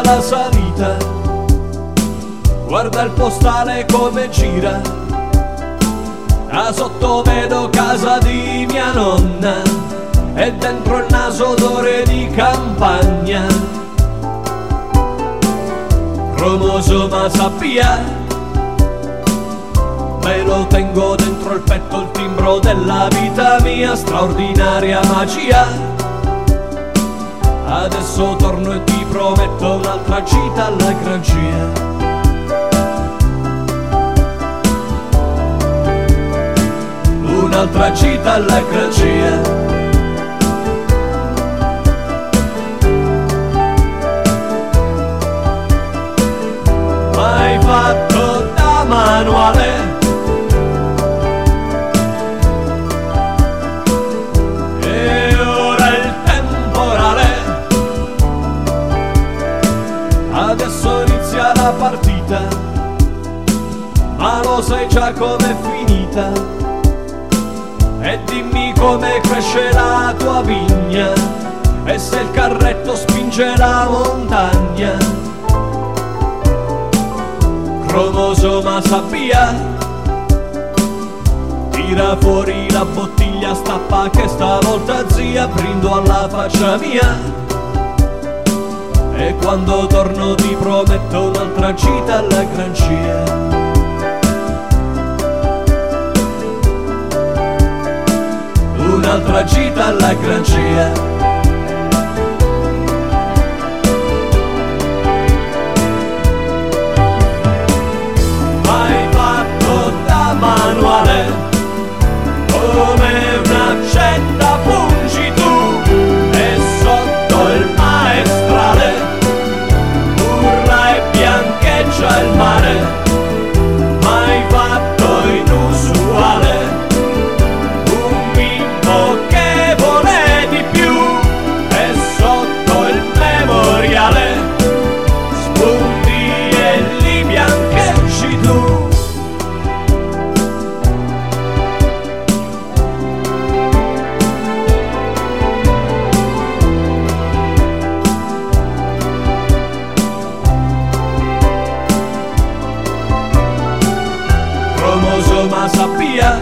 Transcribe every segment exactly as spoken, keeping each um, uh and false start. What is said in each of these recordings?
alla salita, guarda il postale come gira, da sotto vedo casa di mia nonna e dentro il naso odore di campagna. Cromosoma sappia, me lo tengo dentro il petto il timbro della vita mia, straordinaria magia. Adesso torno e ti prometto un'altra gita alla Grancia. Un'altra gita alla Grancia. Mai fatto da manuale, e ora il temporale. Adesso inizia la partita, ma lo sai già com'è finita. E dimmi come cresce la tua vigna e se il carretto spinge la montagna. Cromosoma sappia, tira fuori la bottiglia, stappa che stavolta zia brindo alla faccia mia. E quando torno ti prometto un'altra gita alla Grancia. Un'altra gita alla Grancia. Mai fatto da manuale, come un'accetta pungi tu, e sotto il maestrale urla e biancheggia il mare. Mai fatto inusuale, che vuole di più, e sotto il memoriale spunti e li biancheggi tu. Cromosoma sappia,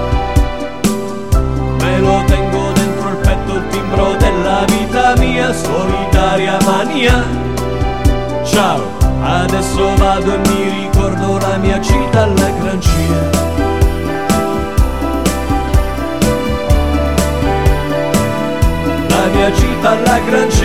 me lo tengo dentro il petto il timbro della vita mia, solitaria mania. Ciao, adesso vado e mi ricordo la mia gita alla Grancia. La mia gita alla Grancia.